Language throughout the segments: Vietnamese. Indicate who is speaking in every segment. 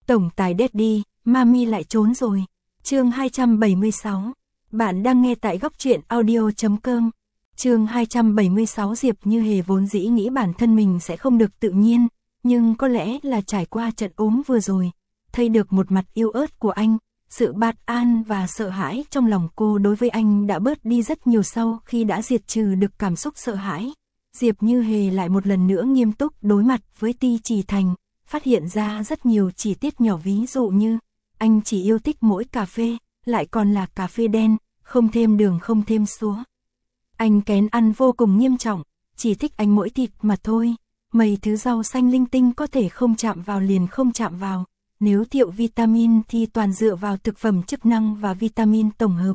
Speaker 1: Tổng tài Daddy, Mami lại trốn rồi. Chương 276. Bạn đang nghe tại góc truyện audio.com. Chương 276. Diệp Như Hề vốn dĩ nghĩ bản thân mình sẽ không được tự nhiên, nhưng có lẽ là trải qua trận ốm vừa rồi, thấy được một mặt yêu ớt của anh, sự bất an và sợ hãi trong lòng cô đối với anh đã bớt đi rất nhiều sau khi đã diệt trừ được cảm xúc sợ hãi. Diệp Như Hề lại một lần nữa nghiêm túc đối mặt với Ti Chỉ Thành, phát hiện ra rất nhiều chi tiết nhỏ, ví dụ như anh chỉ yêu thích mỗi cà phê, lại còn là cà phê đen, không thêm đường không thêm súa. Anh kén ăn vô cùng nghiêm trọng, chỉ thích anh mỗi thịt mà thôi, mấy thứ rau xanh linh tinh có thể không chạm vào liền không chạm vào, nếu thiệu vitamin thì toàn dựa vào thực phẩm chức năng và vitamin tổng hợp.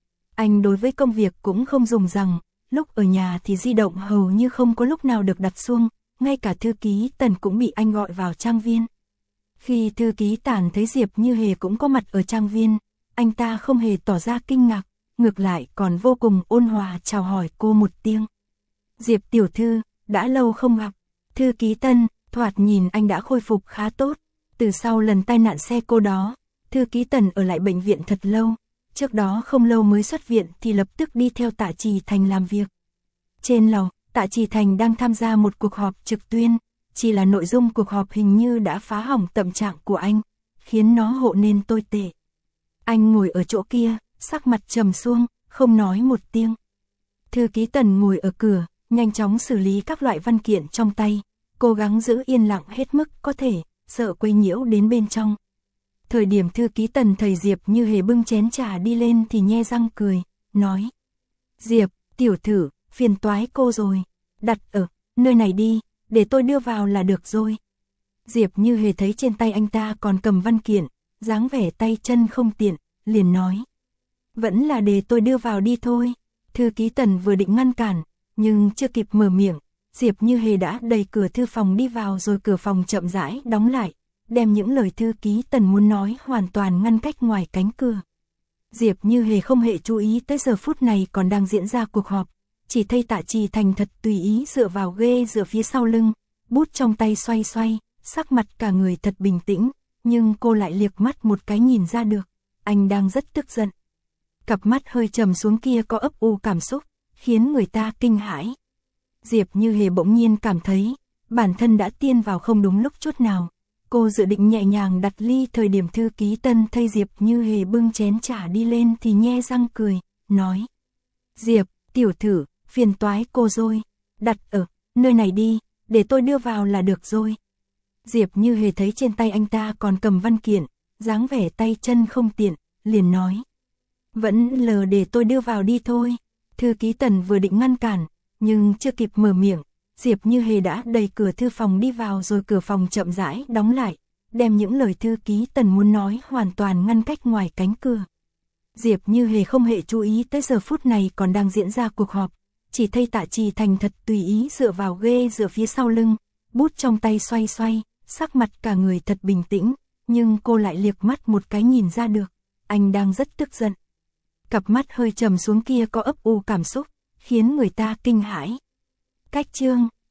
Speaker 1: Anh đối với công việc cũng không dùng rằng, lúc ở nhà thì di động hầu như không có lúc nào được đặt xuông, ngay cả thư ký Tần cũng bị anh gọi vào trang viên. Khi thư ký Tản thấy Diệp Như Hề cũng có mặt ở trang viên, anh ta không hề tỏ ra kinh ngạc, ngược lại còn vô cùng ôn hòa chào hỏi cô một tiếng. Diệp tiểu thư, đã lâu không gặp. Thư ký Tân, thoạt nhìn anh đã khôi phục khá tốt. Từ sau lần tai nạn xe cô đó, thư ký Tần ở lại bệnh viện thật lâu. Trước đó không lâu mới xuất viện thì lập tức đi theo Tạ Chỉ Thành làm việc. Trên lầu, Tạ Chỉ Thành đang tham gia một cuộc họp trực tuyến, chỉ là nội dung cuộc họp hình như đã phá hỏng tâm trạng của anh, khiến nó hộ nên tồi tệ. Anh ngồi ở chỗ kia, sắc mặt trầm xuống, không nói một tiếng. Thư ký Tần ngồi ở cửa, nhanh chóng xử lý các loại văn kiện trong tay, cố gắng giữ yên lặng hết mức có thể, sợ quấy nhiễu đến bên trong. Thời điểm thư ký Tần thấy Diệp Như Hề bưng chén trà đi lên thì nhe răng cười, nói: Diệp, tiểu thư, phiền toái cô rồi, đặt ở nơi này đi, để tôi đưa vào là được rồi. Diệp Như Hề thấy trên tay anh ta còn cầm văn kiện, dáng vẻ tay chân không tiện, liền nói: Vẫn là để tôi đưa vào đi thôi. Thư ký Tần vừa định ngăn cản, nhưng chưa kịp mở miệng, Diệp Như Hề đã đẩy cửa thư phòng đi vào, rồi cửa phòng chậm rãi đóng lại, đem những lời thư ký Tần muốn nói hoàn toàn ngăn cách ngoài cánh cửa. Diệp Như Hề không hề chú ý tới giờ phút này còn đang diễn ra cuộc họp, chỉ thấy Tạ Chỉ Thành thật tùy ý dựa vào ghế dựa phía sau lưng, bút trong tay xoay xoay, sắc mặt cả người thật bình tĩnh, nhưng cô lại liếc mắt một cái nhìn ra được, anh đang rất tức giận. Cặp mắt hơi trầm xuống kia có ấp u cảm xúc, khiến người ta kinh hãi. Diệp Như Hề bỗng nhiên cảm thấy, bản thân đã tiên vào không đúng lúc chút nào. Cô dự định nhẹ nhàng đặt ly, thời điểm thư ký Tân thấy Diệp Như Hề bưng chén trà đi lên thì nhe răng cười, nói: Diệp, tiểu thư, phiền toái cô rồi, đặt ở nơi này đi, để tôi đưa vào là được rồi. Diệp Như Hề thấy trên tay anh ta còn cầm văn kiện, dáng vẻ tay chân không tiện, liền nói: Vẫn lờ để tôi đưa vào đi thôi. Thư ký Tần vừa định ngăn cản, nhưng chưa kịp mở miệng, Diệp Như Hề đã đẩy cửa thư phòng đi vào, rồi cửa phòng chậm rãi đóng lại, đem những lời thư ký Tần muốn nói hoàn toàn ngăn cách ngoài cánh cửa. Diệp Như Hề không hề chú ý tới giờ phút này còn đang diễn ra cuộc họp, chỉ thấy Tạ Chỉ Thành thật tùy ý dựa vào ghế dựa phía sau lưng, bút trong tay xoay xoay, sắc mặt cả người thật bình tĩnh, nhưng cô lại liếc mắt một cái nhìn ra được, anh đang rất tức giận. Cặp mắt hơi trầm xuống kia có ấp u cảm xúc, khiến người ta kinh hãi. Cách chương